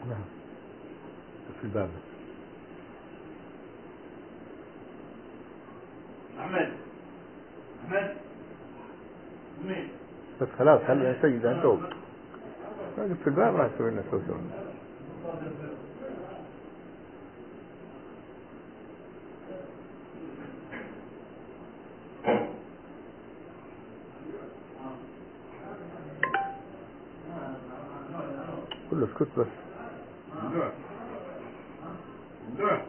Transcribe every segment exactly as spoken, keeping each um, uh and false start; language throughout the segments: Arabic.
نعم في الباب. أحمد أحمد مين؟ بس خلاص خلي سيد أنت فوق. في الباب ما تسوي لنا سوسو. كله اسكت بس. ممدوح ممدوح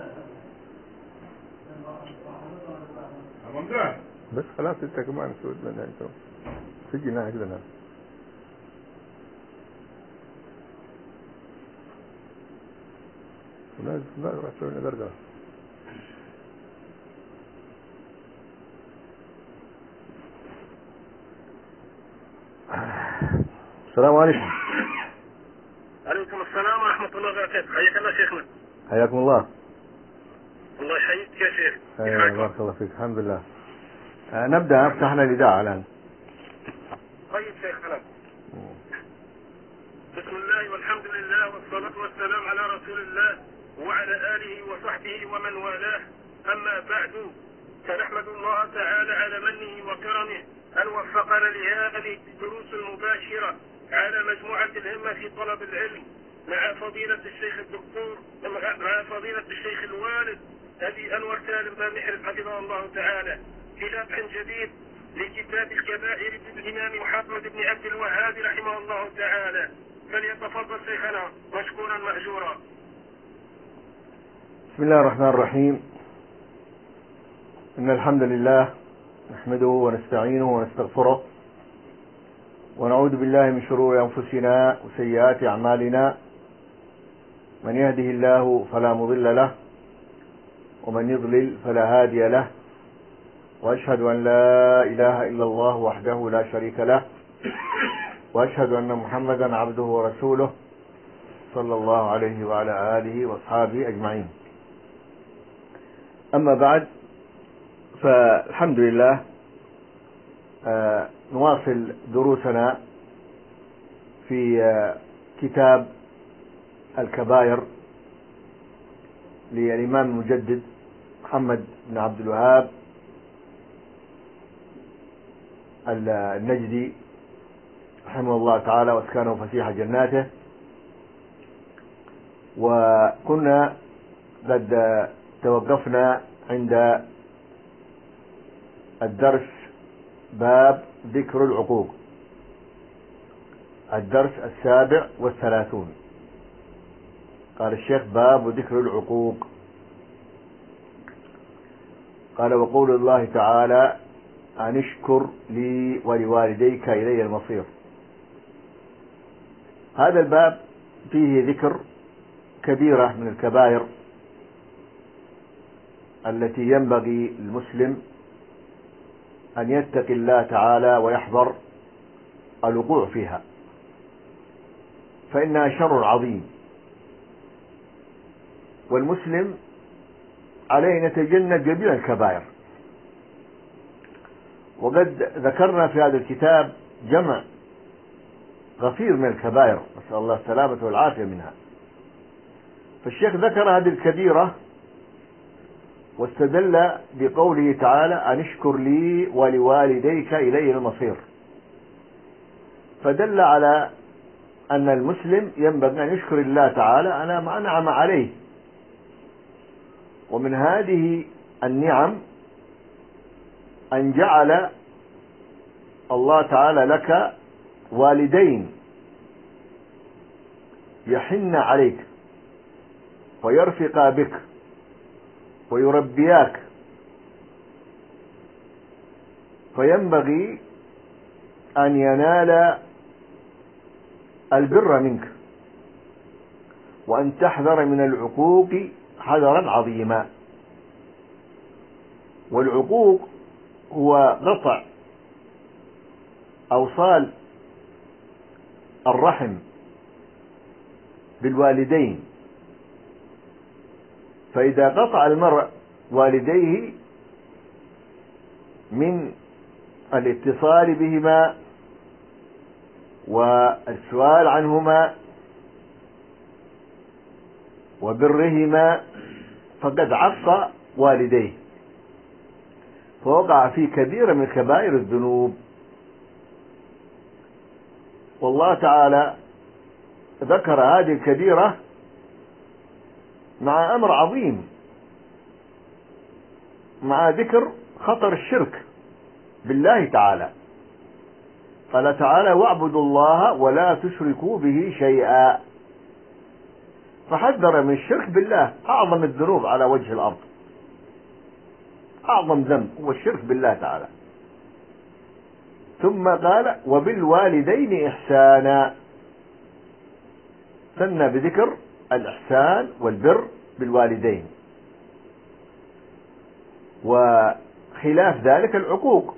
ممدوح بس خلاص انت كمان سويت لنا انت تجي هنا كده. لا لا راح تسوي لنا درجة. السلام عليكم. عليكم السلام ورحمة الله وبركاته. حياك الله شيخنا. حياكم الله. الله يحييك يا شيخ. ايوه بارك الله فيك. الحمد لله. آه نبدأ. افتحنا الإذاعة الآن. طيب شيخنا. بسم الله والحمد لله والصلاة والسلام على رسول الله وعلى آله وصحبه ومن والاه. أما بعد فنحمد الله تعالى على منه وكرمه أن وفقنا لهذه الدروس المباشرة على مجموعة الهمة في طلب العلم مع فضيلة الشيخ الدكتور مع فضيلة الشيخ الوالد أبي أنور سالم بن محرز حفظه الله تعالى في شرح جديد لكتاب الكبائر للإمام محمد بن عبد الوهاب رحمه الله تعالى. فليتفضل شيخنا مشكورا مأجورا. بسم الله الرحمن الرحيم. إن الحمد لله نحمده ونستعينه ونستغفره ونعوذ بالله من شرور أنفسنا وسيئات أعمالنا. من يهده الله فلا مضل له ومن يضلل فلا هادي له. وأشهد أن لا إله إلا الله وحده لا شريك له وأشهد أن محمدا عبده ورسوله صلى الله عليه وعلى آله وأصحابه أجمعين. أما بعد فالحمد لله آه نواصل دروسنا في آه كتاب الكبائر للإمام المجدد محمد بن عبد الوهاب النجدي رحمه الله تعالى واسكنه فسيح جناته. وكنا قد توقفنا عند الدرس باب ذكر العقوق، الدرس السابع والثلاثون. قال الشيخ باب ذكر العقوق. قال وقول الله تعالى أن اشكر لي ولوالديك إلي المصير. هذا الباب فيه ذكر كبيرة من الكبائر التي ينبغي المسلم أن يتقي الله تعالى ويحذر الوقوع فيها، فإنها شر عظيم، والمسلم عليه أن يتجنب جميع الكبائر. وقد ذكرنا في هذا الكتاب جمع غفير من الكبائر، نسأل الله السلامة والعافية منها. فالشيخ ذكر هذه الكبيرة واستدل بقوله تعالى أن اشكر لي ولوالديك إلي المصير، فدل على أن المسلم ينبغي أن يشكر الله تعالى على ما أنعم عليه. ومن هذه النعم أن جعل الله تعالى لك والدين يحن عليك ويرفقا بك ويربياك، فينبغي أن ينال البر منك وأن تحذر من العقوق حذرا عظيما. والعقوق هو قطع أوصال الرحم بالوالدين، فإذا قطع المرء والديه من الاتصال بهما والسؤال عنهما وبرهما فقد عق والديه، فوقع في كبيرة من كبائر الذنوب. والله تعالى ذكر هذه الكبيرة مع أمر عظيم، مع ذكر خطر الشرك بالله تعالى. قال تعالى: واعبدوا الله ولا تشركوا به شيئا. فحذر من الشرك بالله، أعظم الذنوب على وجه الأرض، أعظم ذنب هو الشرك بالله تعالى. ثم قال: وبالوالدين إحسانا، ثنى بذكر الإحسان والبر بالوالدين، وخلاف ذلك العقوق.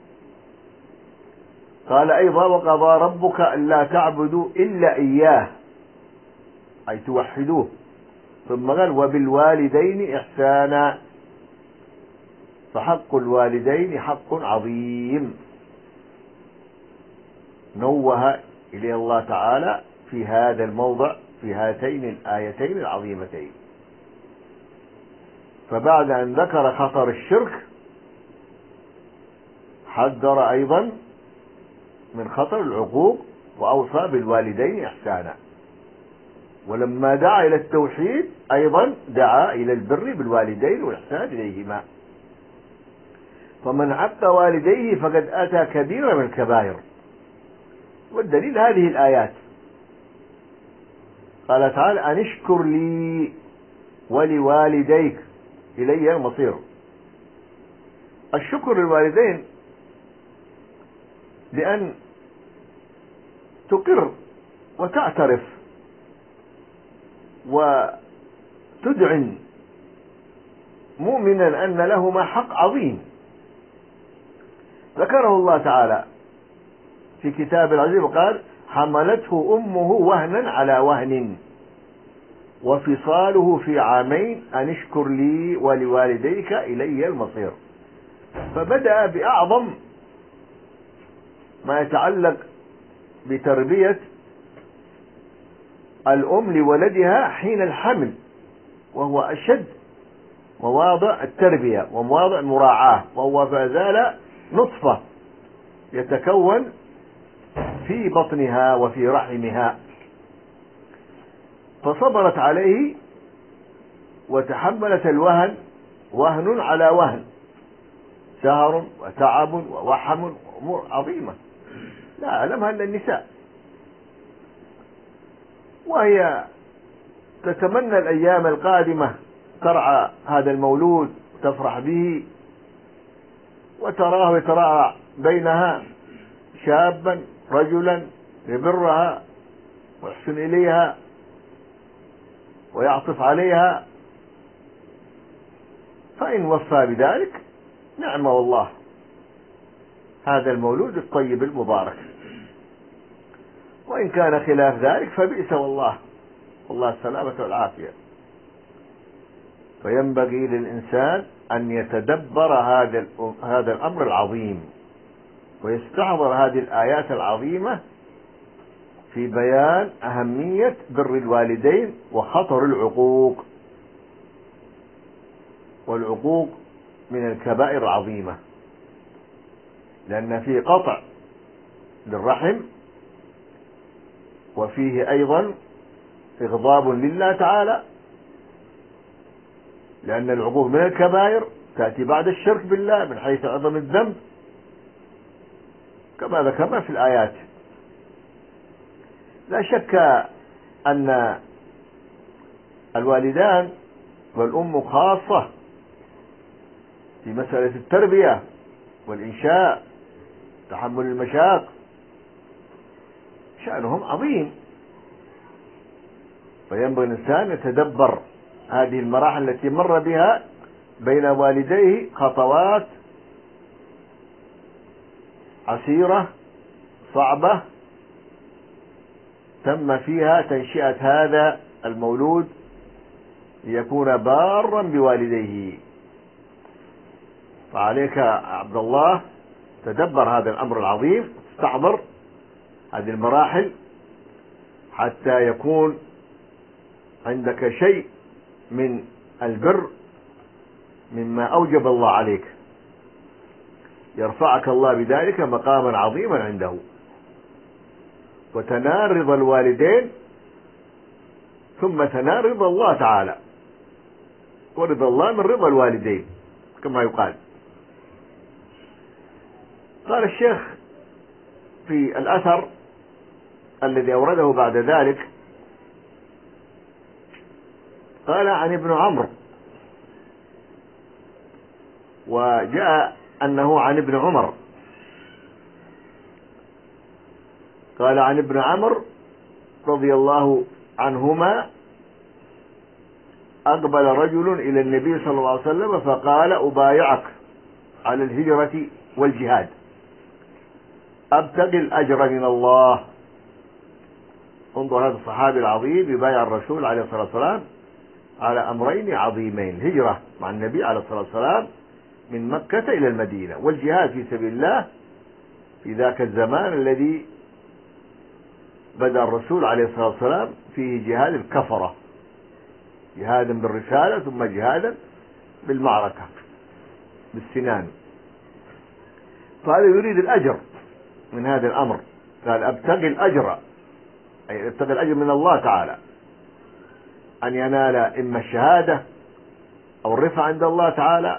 قال أيضا: وقضى ربك ألا تعبدوا إلا إياه، أي توحدوه. ثم قال: وبالوالدين إحسانا، فحق الوالدين حق عظيم نوه إليه الله تعالى في هذا الموضع في هاتين الآيتين العظيمتين. فبعد أن ذكر خطر الشرك حذر أيضا من خطر العقوق، وأوصى بالوالدين إحسانا. ولما دعا إلى التوحيد أيضا دعا إلى البر بالوالدين والإحسان إليهما. فمن عق والديه فقد أتى كبيرا من الكبائر، والدليل هذه الآيات. قال تعالى: أن اشكر لي ولوالديك إلي المصير. الشكر للوالدين لأن تقر وتعترف وتدعن مؤمنا أن لهما حق عظيم ذكره الله تعالى في كتاب العزيز، وقال: حملته أمه وهنا على وهن وفصاله في عامين أن اشكر لي ولوالديك إلي المصير. فبدأ بأعظم ما يتعلق بتربية الأم لولدها حين الحمل، وهو أشد مواضع التربية ومواضع المراعاة، وهو فازال نطفة يتكون في بطنها وفي رحمها، فصبرت عليه وتحملت الوهن، وهن على وهن، سهر وتعب ووحم وأمور عظيمة لا أعلمها إلا النساء، وهي تتمنى الأيام القادمة ترعى هذا المولود وتفرح به، وتراه يتراءى بينها شابا رجلا يبرها ويحسن إليها ويعطف عليها، فإن وفى بذلك نعم والله هذا المولود الطيب المبارك، وإن كان خلاف ذلك فبئس والله، والله السلامة والعافية. فينبغي للإنسان أن يتدبر هذا هذا الأمر العظيم، ويستحضر هذه الآيات العظيمة في بيان أهمية بر الوالدين وخطر العقوق. والعقوق من الكبائر العظيمة، لأن فيه قطع للرحم، وفيه أيضا إغضاب لله تعالى، لأن العقوق من الكبائر تأتي بعد الشرك بالله من حيث عظم الذنب كما ذكرنا في الآيات. لا شك أن الوالدان والأم خاصة في مسألة التربية والإنشاء، تحمل المشاق، شأنهم عظيم. فينبغي الإنسان يتدبر هذه المراحل التي مر بها بين والديه، خطوات عسيرة صعبة تم فيها تنشئة هذا المولود ليكون بارا بوالديه. فعليك عبد الله تدبر هذا الأمر العظيم، تستحضر هذه المراحل حتى يكون عندك شيء من البر مما أوجب الله عليك، يرفعك الله بذلك مقاما عظيما عنده، وتنال رضا الوالدين ثم تنال رضا الله تعالى، ورضا الله من رضا الوالدين كما يقال. قال الشيخ في الأثر الذي أورده بعد ذلك، قال عن ابن عمرو، وجاء أنه عن ابن عمر، قال عن ابن عمرو رضي الله عنهما: أقبل رجل إلى النبي صلى الله عليه وسلم فقال: أبايعك على الهجرة والجهاد، أبتغي الأجر من الله. انظر هذا الصحابي العظيم يبايع الرسول عليه الصلاة والسلام على أمرين عظيمين: الهجرة مع النبي عليه الصلاة والسلام من مكة إلى المدينة، والجهاد في سبيل الله في ذاك الزمان الذي بدأ الرسول عليه الصلاة والسلام فيه جهاد الكفرة، جهادا بالرسالة ثم جهادا بالمعركة بالسنان. فهذا يريد الأجر من هذا الأمر، قال: أبتغي الأجر، أي أبتغي الأجر من الله تعالى، أن ينال إما الشهادة أو الرفعة عند الله تعالى،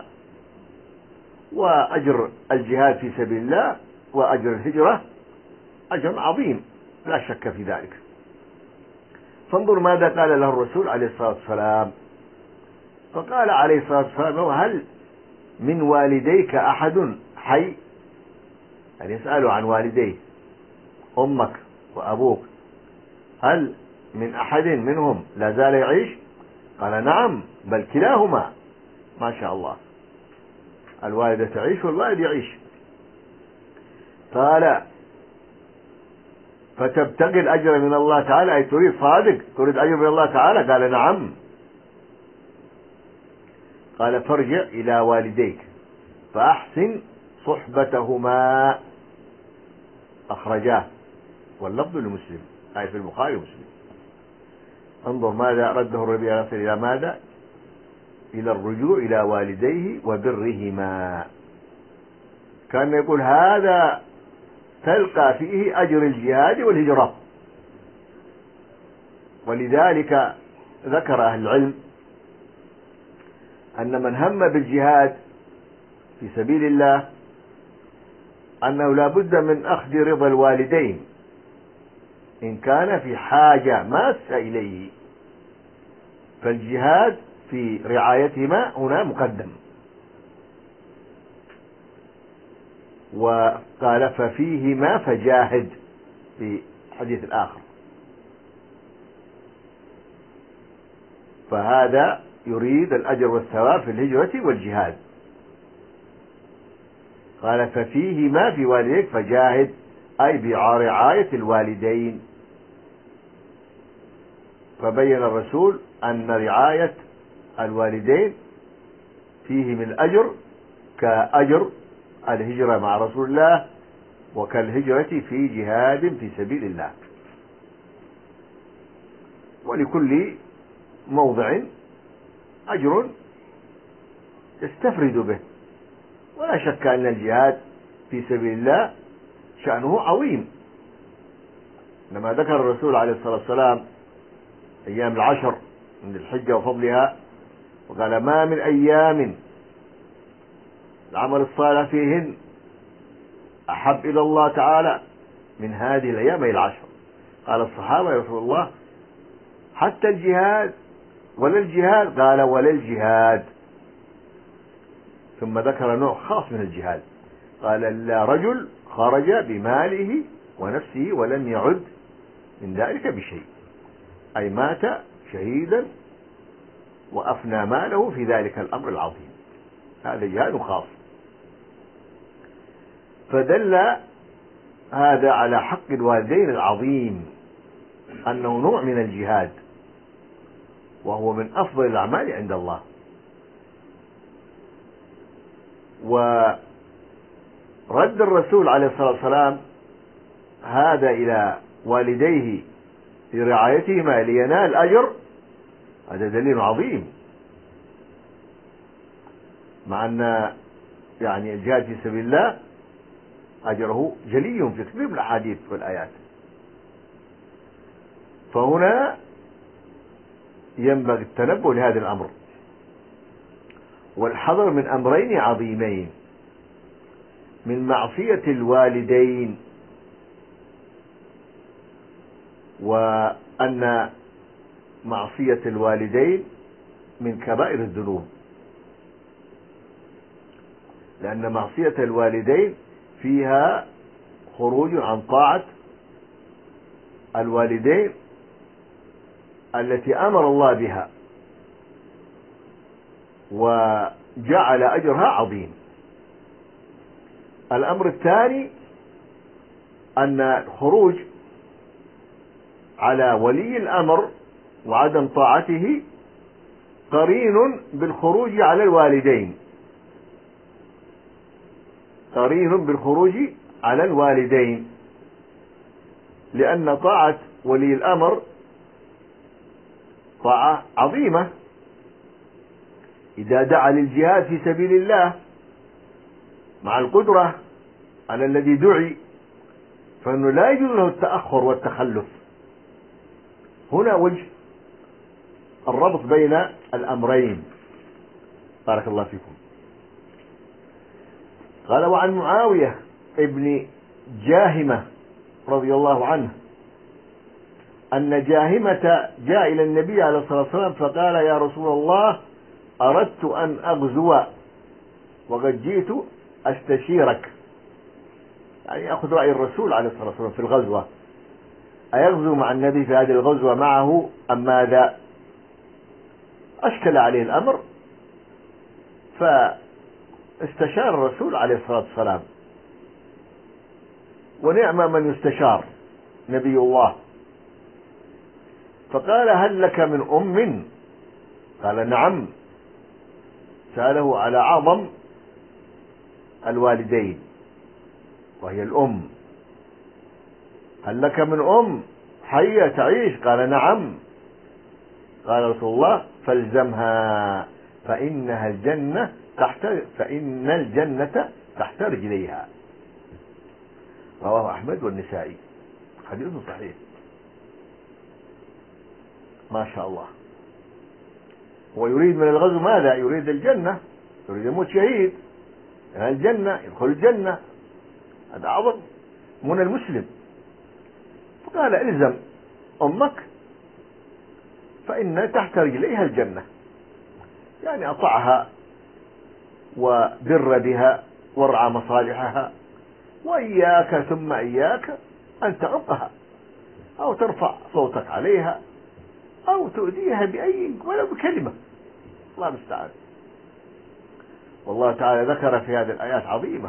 وأجر الجهاد في سبيل الله وأجر الهجرة أجر عظيم لا شك في ذلك. فانظر ماذا قال له الرسول عليه الصلاة والسلام. فقال عليه الصلاة والسلام: هل من والديك أحد حي؟ يعني يسأله عن والديه، أمك وأبوك، هل من أحد منهم لا زال يعيش؟ قال: نعم، بل كلاهما ما شاء الله، الوالدة تعيش والوالد يعيش. قال: فتبتغي الأجر من الله تعالى، أي تريد صادق تريد أجر من الله تعالى؟ قال: نعم. قال: فارجع إلى والديك فأحسن صحبتهما. أخرجاه واللفظ لمسلم، أي في البخاري ومسلم. انظر ماذا رده الربيع يصل إلى ماذا؟ إلى الرجوع إلى والديه وبرهما. كان يقول هذا تلقى فيه أجر الجهاد والهجرة. ولذلك ذكر أهل العلم أن من هم بالجهاد في سبيل الله أنه لا بد من أخذ رضا الوالدين إن كان في حاجة ماسة إليه، فالجهاد في رعايتهما هنا مقدم. وقال: ففيهما فجاهد في حديث الآخر. فهذا يريد الأجر والثواب في الهجرة والجهاد. قال: ففيهما في والديك فجاهد، أي برعاية الوالدين. فبين الرسول أن رعاية الوالدين فيه من الأجر كأجر الهجرة مع رسول الله، وكالهجرة في جهاد في سبيل الله. ولكل موضع أجر يستفرد به. ولا شك أن الجهاد في سبيل الله شأنه عظيم. لما ذكر الرسول عليه الصلاة والسلام أيام العشر من الحجة وفضلها، وقال: ما من أيام العمل الصالح فيهن أحب إلى الله تعالى من هذه الأيام أي العشر. قال الصحابة: يا رسول الله، حتى الجهاد؟ ولا الجهاد؟ قال: ولا الجهاد. ثم ذكر نوع خاص من الجهاد، قال: لا رجل خرج بماله ونفسه ولم يعد من ذلك بشيء، أي مات شهيدا وأفنى ماله في ذلك الأمر العظيم. هذا جهاد خاص. فدل هذا على حق الوالدين العظيم، أنه نوع من الجهاد، وهو من أفضل الأعمال عند الله. ورد الرسول عليه الصلاة والسلام هذا إلى والديه لرعايتهما لينال الأجر، هذا دليل عظيم مع أن يعني الجهاد في سبيل الله أجره جلي في كثير من الأحاديث والآيات. فهنا ينبغي التنبه لهذا الأمر والحذر من أمرين عظيمين: من معصية الوالدين، وأن معصية الوالدين من كبائر الذنوب، لأن معصية الوالدين فيها خروج عن طاعة الوالدين التي أمر الله بها وجعل أجرها عظيم. الأمر الثاني أن الخروج على ولي الأمر وعدم طاعته قرين بالخروج على الوالدين، قرين بالخروج على الوالدين، لأن طاعة ولي الأمر طاعة عظيمة. إذا دعا للجهاد في سبيل الله مع القدرة على الذي دعي فإنه لا يجوز له التأخر والتخلف. هنا وجه الربط بين الأمرين. بارك الله فيكم. قال: وعن معاوية ابن جاهمة رضي الله عنه أن جاهمة جاء إلى النبي عليه الصلاة والسلام فقال: يا رسول الله، أردت أن أغزو وقد جئت أستشيرك، يعني أخذ رأي الرسول عليه الصلاة والسلام في الغزوة، أيغزو مع النبي في هذه الغزوة معه أم ماذا؟ أشكل عليه الأمر فاستشار الرسول عليه الصلاة والسلام، ونعم من يستشار نبي الله. فقال: هل لك من أم؟ قال: نعم. سأله على أعظم الوالدين وهي الأم. هل لك من أم حية تعيش؟ قال: نعم. قال رسول الله: فالزمها فإنها الجنة تحت فإن الجنة تحت رجليها. رواه أحمد والنسائي، حديث صحيح. ما شاء الله. ويريد من الغزو ماذا؟ يريد الجنة، يريد يموت شهيد، الجنة، يدخل الجنة، هذا أعظم من المسلم. فقال: الزم أمك فإن تحت رجليها الجنة، يعني أطعها وبر بها وارعى مصالحها، وإياك ثم إياك أن تعقها أو ترفع صوتك عليها أو تؤذيها بأي ولو بكلمة. الله المستعان. والله تعالى ذكر في هذه الآيات عظيمة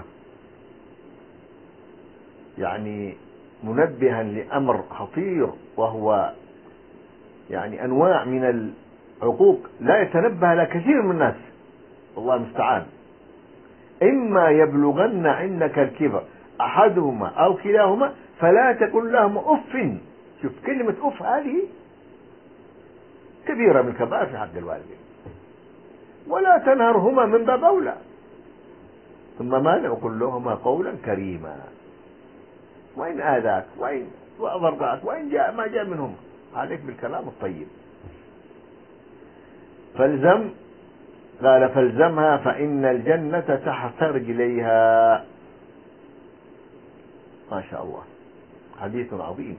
يعني منبها لأمر خطير، وهو يعني أنواع من العقوق لا يتنبه لها كثير من الناس. والله المستعان. إما يبلغن عندك الكبر أحدهما أو كلاهما فلا تقل لهما أف. شوف كلمة أف هذه كبيرة من كبائر في حق الوالدين. ولا تنهرهما من باب أولى. ثم ماذا؟ وقل لهما قولا كريما. وإن آذاك وإن ضربك وإن جاء ما جاء منهم عليك بالكلام الطيب. فالزم، قال: فالزمها فإن الجنة تحت رجليها. ما شاء الله، حديث عظيم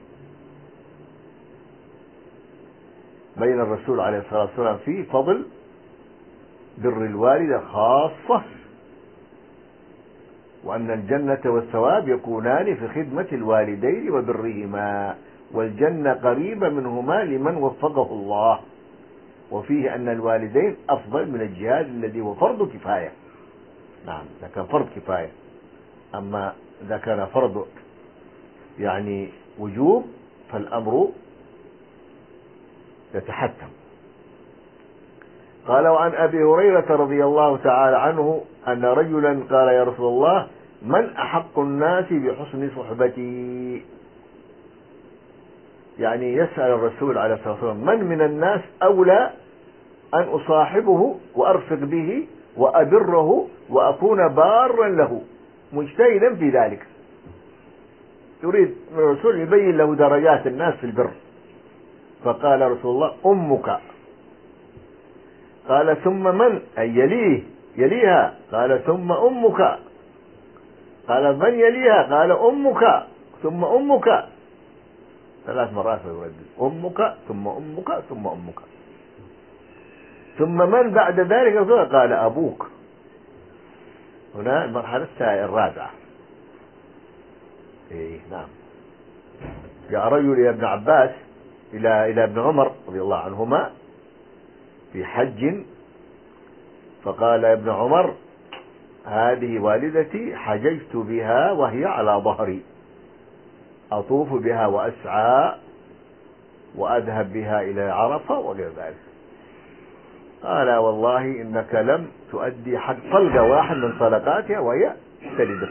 بين الرسول عليه الصلاة والسلام في فضل بر الوالدة خاصة، وأن الجنة والثواب يكونان في خدمة الوالدين وبرهما، والجنة قريبة منهما لمن وفقه الله. وفيه أن الوالدين أفضل من الجهاد الذي هو فرض كفاية. نعم، إذا كان فرض كفاية. أما إذا كان فرض يعني وجوب فالأمر يتحتم. قال: وعن أبي هريرة رضي الله تعالى عنه أن رجلا قال: يا رسول الله، من أحق الناس بحسن صحبتي؟ يعني يسأل الرسول عليه الصلاة والسلام من من الناس أولى أن أصاحبه وأرفق به وأبره وأكون بارا له مجتهدا في ذلك. يريد الرسول يبين له درجات الناس في البر، فقال رسول الله أمك. قال ثم من؟ أي يليه يليها. قال ثم أمك. قال من يليها؟ قال أمك ثم أمك. ثلاث مرات يردد أمك ثم أمك ثم أمك. ثم من بعد ذلك؟ قال أبوك. هنا المرحلة الرابعة. إيه نعم. جاء رجل إلى ابن عباس إلى إلى ابن عمر رضي الله عنهما في حج، فقال ابن عمر هذه والدتي حججت بها وهي على ظهري، أطوف بها وأسعى وأذهب بها إلى عرفة وغير ذلك. قال والله إنك لم تؤدي حق طلقة واحد من طلقاتها وهي تلدك.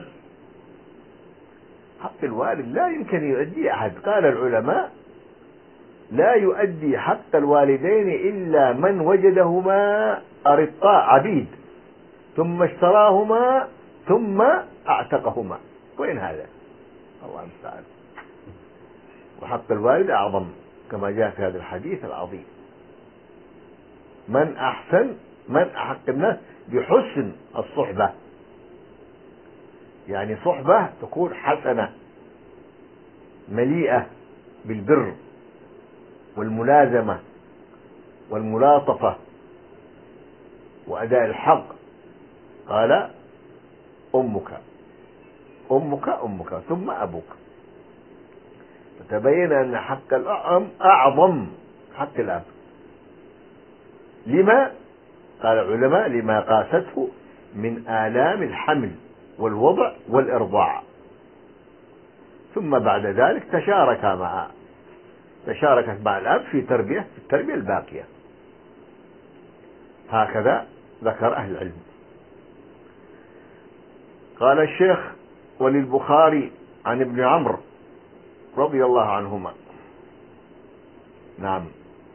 حق الوالد لا يمكن يؤدي أحد. قال العلماء لا يؤدي حق الوالدين إلا من وجدهما أرقاء عبيد ثم اشتراهما ثم أعتقهما. وين هذا؟ الله المستعان. وحق الوالد أعظم كما جاء في هذا الحديث العظيم. من أحسن من أحق الناس بحسن الصحبة، يعني صحبة تكون حسنة مليئة بالبر والملازمة والملاطفة وأداء الحق. قال أمك أمك أمك ثم أبوك. فتبين أن حق الأم أعظم حق الأب. لما؟ قال العلماء لما قاسته من آلام الحمل والوضع والإرضاع. ثم بعد ذلك تشارك مع تشاركت مع الأب في تربية في التربية الباقية. هكذا ذكر أهل العلم. قال الشيخ وللبخاري عن ابن عمرو رضي الله عنهما نعم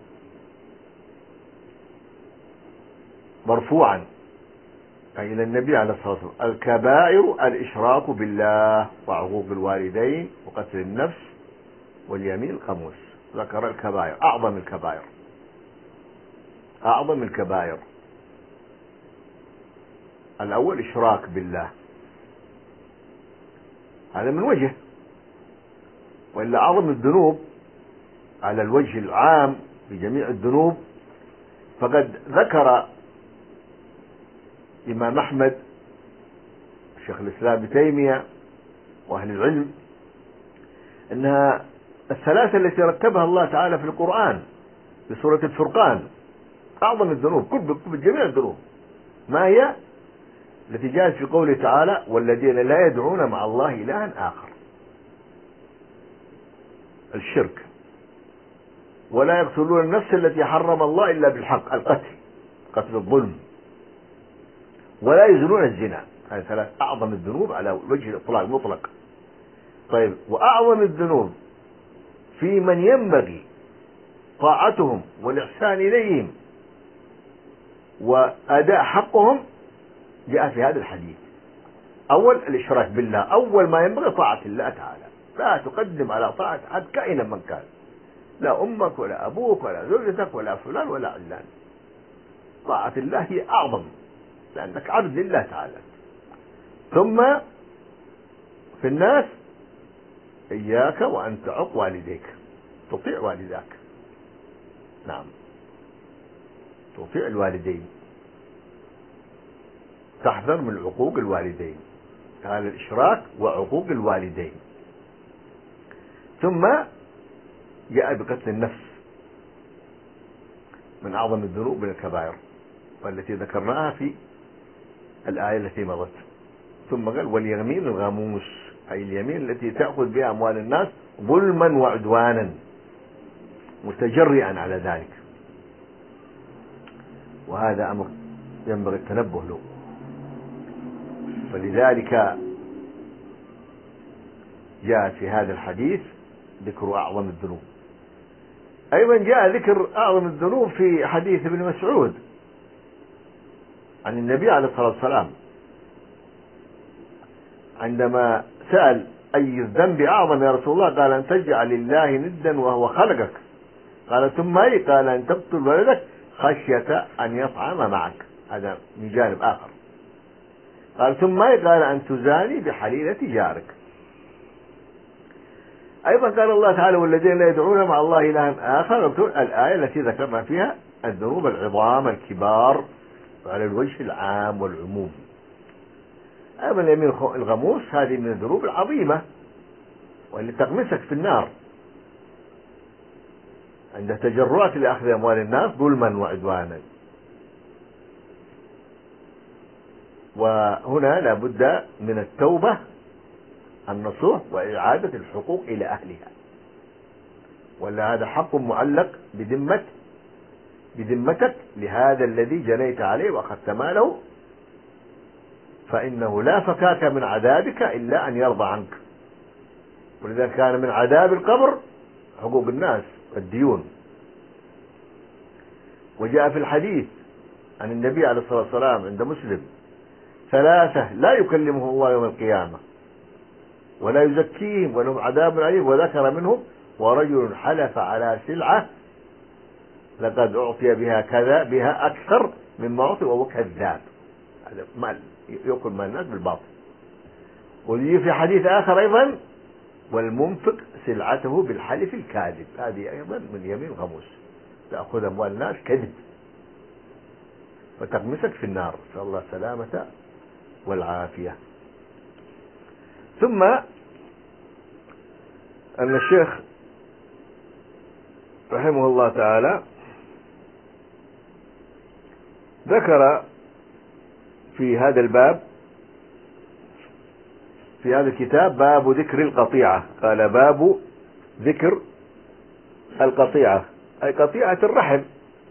مرفوعا أي إلى النبي عليه الصلاة والسلام الكبائر الإشراك بالله وعقوق الوالدين وقتل النفس واليمين الخموس. ذكر الكبائر أعظم الكبائر أعظم الكبائر. الأول إشراك بالله، هذا من وجه، وإلا أعظم الذنوب على الوجه العام في جميع الذنوب. فقد ذكر الإمام أحمد الشيخ الإسلام ابن تيمية وأهل العلم أنها الثلاثة التي رتبها الله تعالى في القرآن في سورة الفرقان أعظم الذنوب كل جميع الذنوب. ما هي؟ التي جاءت في قوله تعالى والذين لا يدعون مع الله إلها آخر، الشرك، ولا يقتلون النفس التي حرم الله إلا بالحق، القتل قتل الظلم، ولا يزنون الزنا. هذه ثلاث أعظم الذنوب على وجه الإطلاق المطلق. طيب وأعظم الذنوب في من ينبغي طاعتهم والإحسان إليهم وأداء حقهم جاء في هذا الحديث. أول الإشراك بالله، أول ما ينبغي طاعة الله تعالى، لا تقدم على طاعة أحد كائنا من كان، لا أمك ولا أبوك ولا زوجتك ولا فلان ولا علان. طاعة الله هي أعظم لأنك عبد لله تعالى. ثم في الناس إياك وأن تعق والديك، تطيع والداك. نعم تطيع الوالدين، تحذر من عقوق الوالدين. قال الإشراك وعقوق الوالدين. ثم جاء بقتل النفس من أعظم الذنوب من الكبائر والتي ذكرناها في الآية التي مضت. ثم قال واليمين الغموس، أي اليمين التي تأخذ بها أموال الناس ظلما وعدوانا متجرئا على ذلك، وهذا أمر ينبغي التنبه له. فلذلك جاء في هذا الحديث ذكر أعظم الذنوب. أيضا جاء ذكر أعظم الذنوب في حديث ابن مسعود عن النبي عليه الصلاة والسلام عندما سأل أي الذنب أعظم يا رسول الله؟ قال أن تجعل لله ندا وهو خلقك. قال ثم أي؟ قال أن تقتل ولدك خشية أن يطعم معك. هذا من جانب آخر. قال ثم أي؟ قال أن تزاني بحليلة جارك. أيضا قال الله تعالى والذين لا يدعون مع الله إلها آخر، الآية التي ذكرنا فيها الذنوب العظام الكبار على الوجه العام والعموم. أما اليمين الغموس هذه من الذنوب العظيمة واللي تغمسك في النار عند تجرؤك لأخذ أموال الناس ظلما وعدوانا. وهنا لا بد من التوبة النصوح وإعادة الحقوق إلى أهلها، ولا هذا حق معلق بذمة بذمتك لهذا الذي جنيت عليه وأخذت ماله، فإنه لا فكاك من عذابك إلا أن يرضى عنك. ولذلك كان من عذاب القبر حقوق الناس والديون. وجاء في الحديث عن النبي عليه الصلاة والسلام عند مسلم ثلاثة لا يكلمهم الله يوم القيامة ولا يزكيهم ولهم عذاب أليم، وذكر منهم ورجل حلف على سلعة لقد أعطي بها كذا بها أكثر مما أعطي وهو كذاب. هذا مال يأكل مال الناس بالباطل. ويجي في حديث آخر أيضا والمنفق سلعته بالحلف الكاذب، هذه أيضا من يمين غموس، تأخذ أموال الناس كذب فتغمسك في النار، نسأل الله السلامة والعافية. ثم أن الشيخ رحمه الله تعالى ذكر في هذا الباب في هذا الكتاب باب ذكر القطيعة. قال باب ذكر القطيعة أي قطيعة الرحم،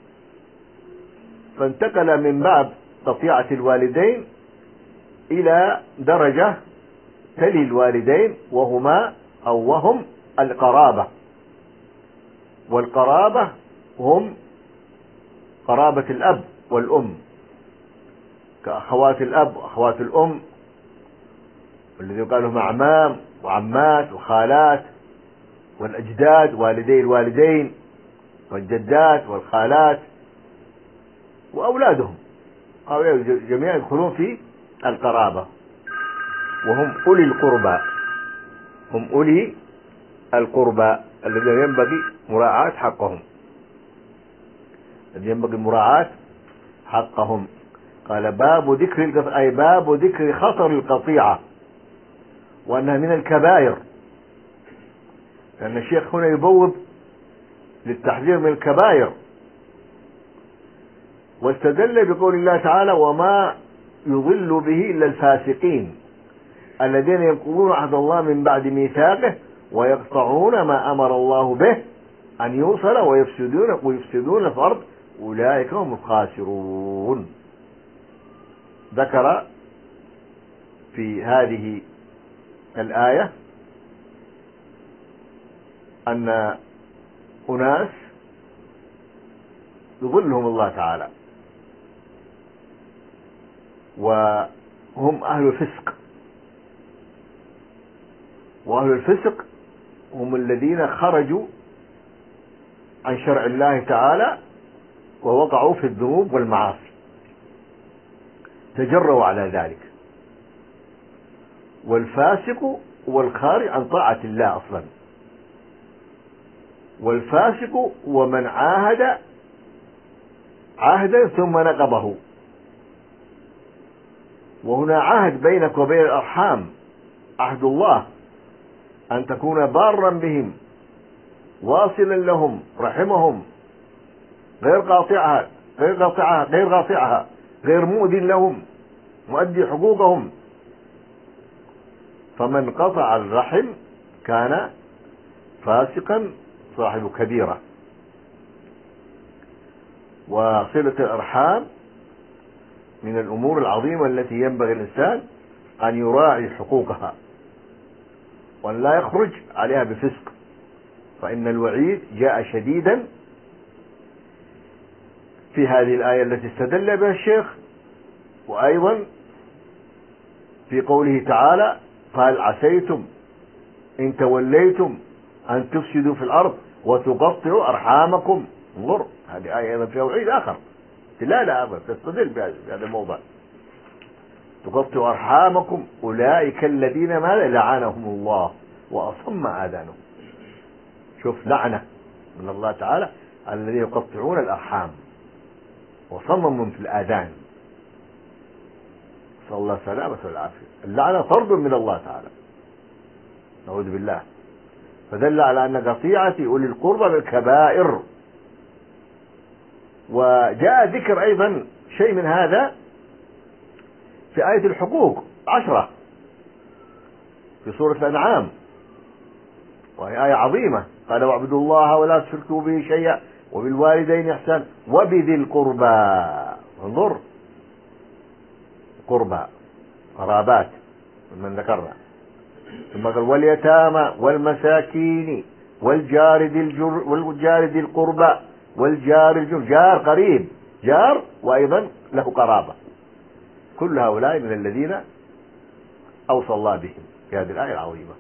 فانتقل من باب قطيعة الوالدين إلى درجة تلي الوالدين وهما أو وهم القرابة. والقرابة هم قرابة الأب والأم كأخوات الأب وأخوات الأم، والذي يقال لهم أعمام وعمات وخالات، والأجداد والدي الوالدين والجدات والخالات وأولادهم، هؤلاء جميعا يدخلون في القرابة، وهم أولي القربى، هم أولي القربى الذين ينبغي مراعاة حقهم الذين ينبغي مراعاة حقهم. قال باب ذكر أي باب ذكر خطر القطيعة وأنها من الكبائر، لأن الشيخ هنا يبوب للتحذير من الكبائر، واستدل بقول الله تعالى وما يضل به إلا الفاسقين الذين ينقضون عهد الله من بعد ميثاقه ويقطعون ما أمر الله به أن يوصل ويفسدون ويفسدون الأرض أولئك هم الخاسرون. ذكر في هذه الآية أن أناس يظلهم الله تعالى وهم أهل الفسق، وأهل الفسق هم الذين خرجوا عن شرع الله تعالى ووقعوا في الذنوب والمعاصي، تجروا على ذلك. والفاسق هو الخارج عن طاعة الله أصلا، والفاسق هو من عاهد عهدا ثم نقضه. وهنا عهد بينك وبين الأرحام، عهد الله أن تكون بارا بهم واصلا لهم رحمهم غير قاطعها غير قاطعها غير قاطعها غير مؤذن لهم مؤدي حقوقهم. فمن قطع الرحم كان فاسقا صاحب كبيرة. وصلة الأرحام من الأمور العظيمة التي ينبغي الإنسان أن يراعي حقوقها وأن لا يخرج عليها بفسق، فإن الوعيد جاء شديدا في هذه الآية التي استدل بها الشيخ وأيضا في قوله تعالى فهل عسيتم إن توليتم أن تفسدوا في الأرض وتقطعوا أرحامكم. انظر هذه آية أيضا فيها وعيد آخر، لا لا أبدا تستدل بهذا الموضع. تقطعوا أرحامكم أولئك الذين ماذا لعنهم الله وأصم آذانهم. شوف لعنة من الله تعالى على الذين يقطعون الأرحام وصمم في الآذان. نسأل الله السلامة والعافية. اللعنة طرد من الله تعالى، نعوذ بالله. فدل على أن قطيعة أولي القربى من الكبائر. وجاء ذكر أيضا شيء من هذا في آية الحقوق عشرة في سورة الأنعام، وهي آية عظيمة. قال واعبدوا الله ولا تشركوا به شيئا وبالوالدين إحسانا وبذي القربى. انظر قربى قرابات من ذكرنا. ثم قال واليتامى والمساكين والجار ذي الجر والجار ذي القربى والجار الجر، جار قريب جار وأيضا له قرابة. كل هؤلاء من الذين أوصى الله بهم في هذه الآية العظيمة.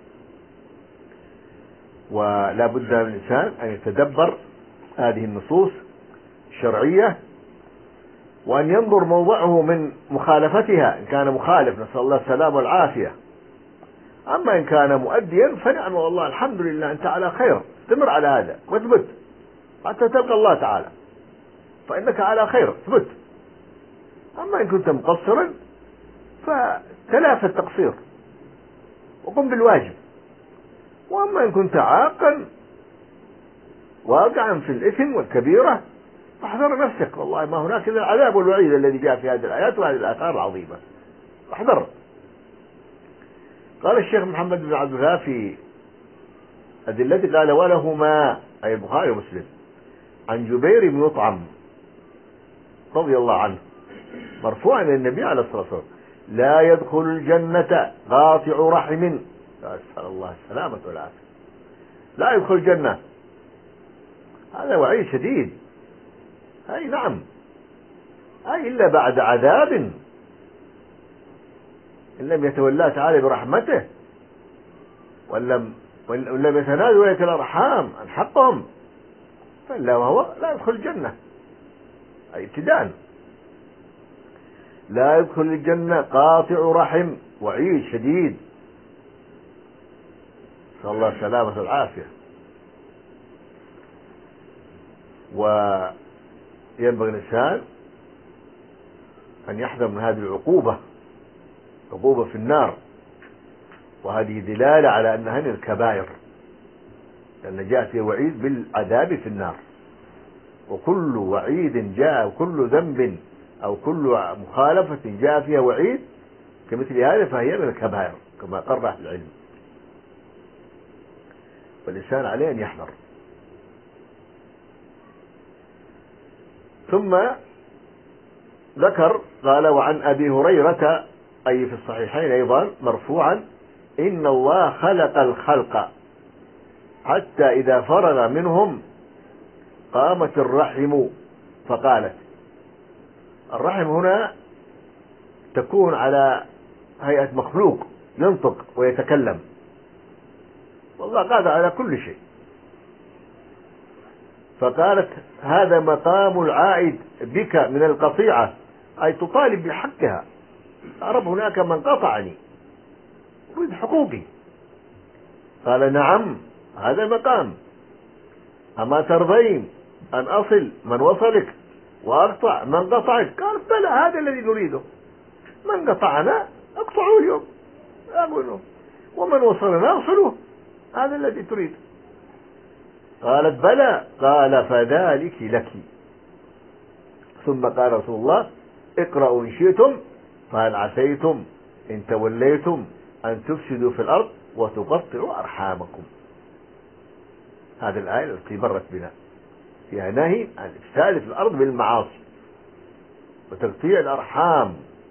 ولا بد للإنسان أن يتدبر هذه النصوص الشرعية وأن ينظر موضعه من مخالفتها إن كان مخالف، نسأل الله السلامة والعافية. أما إن كان مؤديا فنعم والله الحمد لله أنت على خير، استمر على هذا واثبت حتى تلقى الله تعالى، فإنك على خير اثبت. أما إن كنت مقصرا فتلافى التقصير وقم بالواجب. وأما إن كنت عاقا واقعا في الإثم والكبيرة فاحذر نفسك، والله ما هناك إلا العذاب والوعيد الذي جاء في هذه الآيات وهذه الآثار العظيمة، احذر. قال الشيخ محمد بن عبد الوهاب في أدلته قال ولهما أي البخاري ومسلم عن جبير بن مطعم رضي الله عنه مرفوعا إلى النبي عليه الصلاة والسلام لا يدخل الجنة قاطع رحم. أسأل الله السلامة والعافية. لا يدخل الجنة، هذا وعيد شديد. أي نعم، أي إلا بعد عذاب إن لم يتولى تعالى برحمته ولم ولم يتنازل ولاية الأرحام عن حقهم فإلا وهو لا يدخل الجنة. أي ابتداء لا يدخل الجنة قاطع رحم، وعيد شديد، نسأل الله السلامة والعافية. وينبغي الإنسان أن يحذر من هذه العقوبة، عقوبة في النار، وهذه دلالة على أنها من الكبائر، لأن جاء فيه وعيد بالعذاب في النار. وكل وعيد جاء وكل ذنب أو كل مخالفة جاء فيها وعيد كمثل هذا فهي من الكبائر كما قرر أهل العلم. والإنسان عليه أن يحذر. ثم ذكر قال وعن أبي هريرة أي في الصحيحين أيضا مرفوعا إن الله خلق الخلق حتى إذا فرغ منهم قامت الرحم فقالت. الرحم هنا تكون على هيئة مخلوق ينطق ويتكلم، والله قادر على كل شيء. فقالت هذا مقام العائد بك من القطيعة، أي تطالب بحقها. العرب هناك من قطعني أريد حقوقي. قال نعم هذا مقام، أما ترضين أن أصل من وصلك وأقطع من قطعك؟ قال بلى هذا الذي نريده، من قطعنا أقطعه اليوم أقوله، ومن وصلنا أوصله، هذا الذي تريد. قالت بلى. قال فذلك لك. ثم قال رسول الله اقرأوا إن شئتم فهل عسيتم إن توليتم أن تفسدوا في الأرض وتقطعوا أرحامكم. هذه الآية التي مرت بنا فيها نهي عن إفساد في الأرض بالمعاصي وتقطيع الأرحام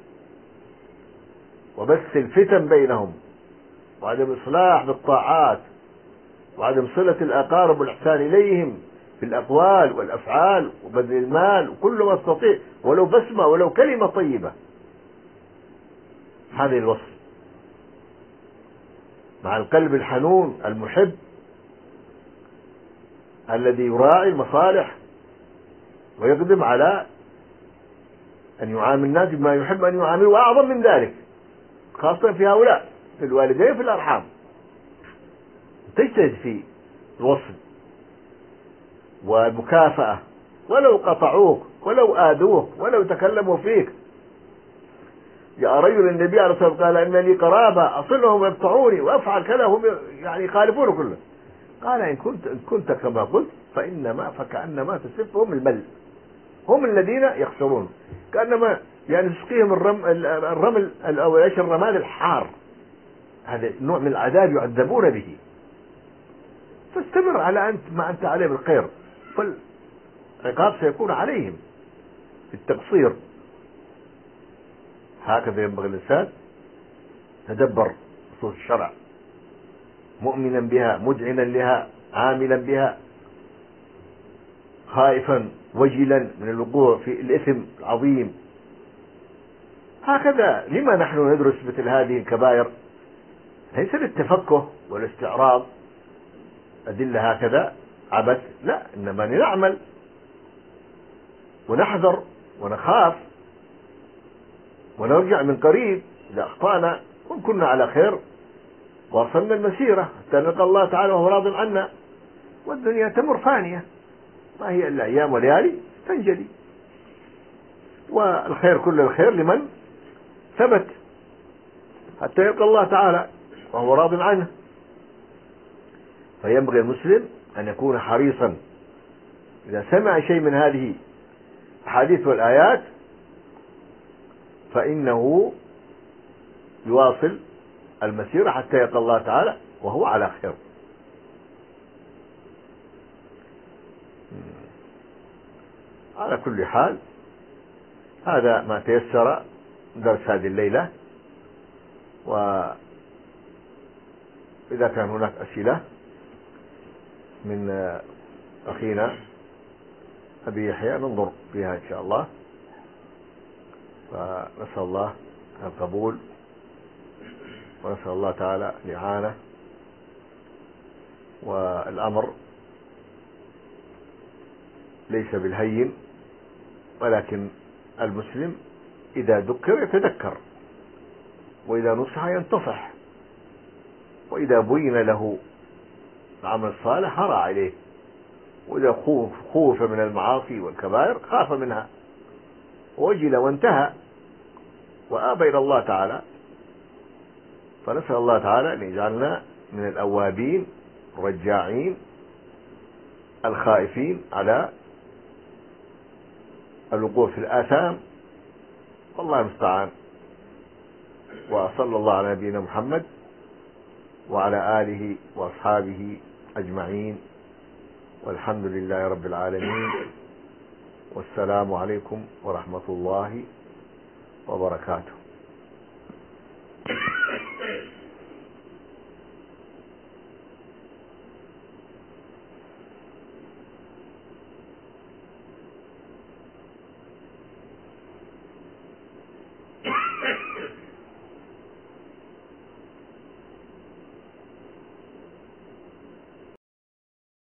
وبث الفتن بينهم وعدم الإصلاح بالطاعات وعدم صلة الأقارب والإحسان إليهم في الأقوال والأفعال وبذل المال وكل ما استطيع ولو بسمة ولو كلمة طيبة هذه الوصف، مع القلب الحنون المحب الذي يراعي المصالح ويقدم على أن يعامل الناس بما يحب أن يعامل، وأعظم من ذلك خاصة في هؤلاء، في الوالدين في الأرحام، تجتهد في الوصل والمكافأة، ولو قطعوك ولو آذوك ولو تكلموا فيك. جاء رجل النبي عليه الصلاة والسلام قال: إن لي قرابة أصلهم ويقطعوني وأفعل كذا، هم يعني يخالفونه كله. قال: إن كنت إن كنت كما قلت فإنما فكأنما تسفهم المل، هم الذين يخسرون، كأنما يعني تسقيهم الرم الرمل أو ايش الرماد الحار، هذا نوع من العذاب يعذبون به. فاستمر على أنت ما أنت عليه بالخير، فالعقاب سيكون عليهم في التقصير. هكذا ينبغي الإنسان تدبر نصوص الشرع، مؤمنا بها، مذعنا لها، عاملا بها، خائفا وجلا من الوقوع في الإثم العظيم. هكذا لما نحن ندرس مثل هذه الكبائر؟ ليس للتفكه والاستعراض أدلة هكذا عبث، لا، إنما لنعمل ونحذر ونخاف ونرجع من قريب إذا أخطأنا، وإن كنا على خير واصلنا المسيرة حتى نلقى الله تعالى وهو راض عنا، والدنيا تمر فانية، ما هي إلا أيام وليالي تنجلي، والخير كل الخير لمن ثبت حتى يلقى الله تعالى وهو راض عنه. فينبغي المسلم أن يكون حريصا إذا سمع شيء من هذه الأحاديث والآيات فإنه يواصل المسيرة حتى يلقى الله تعالى وهو على خير. على كل حال هذا ما تيسر درس هذه الليلة، وإذا كان هناك أسئلة من أخينا أبي يحيى ننظر فيها إن شاء الله، فنسأل الله القبول ونسأل الله تعالى الإعانة. والأمر ليس بالهين، ولكن المسلم إذا ذكر يتذكر، وإذا نصح ينتصح، وإذا بين له العمل الصالح هرع إليه، وإذا خوف, خوف من المعاصي والكبائر خاف منها ووجل وانتهى وآبى إلى الله تعالى. فنسأل الله تعالى أن يجعلنا من الأوابين الرجاعين الخائفين على الوقوع في الآثام، والله المستعان. وصلى الله على نبينا محمد وعلى آله وأصحابه أجمعين، والحمد لله رب العالمين، والسلام عليكم ورحمة الله وبركاته.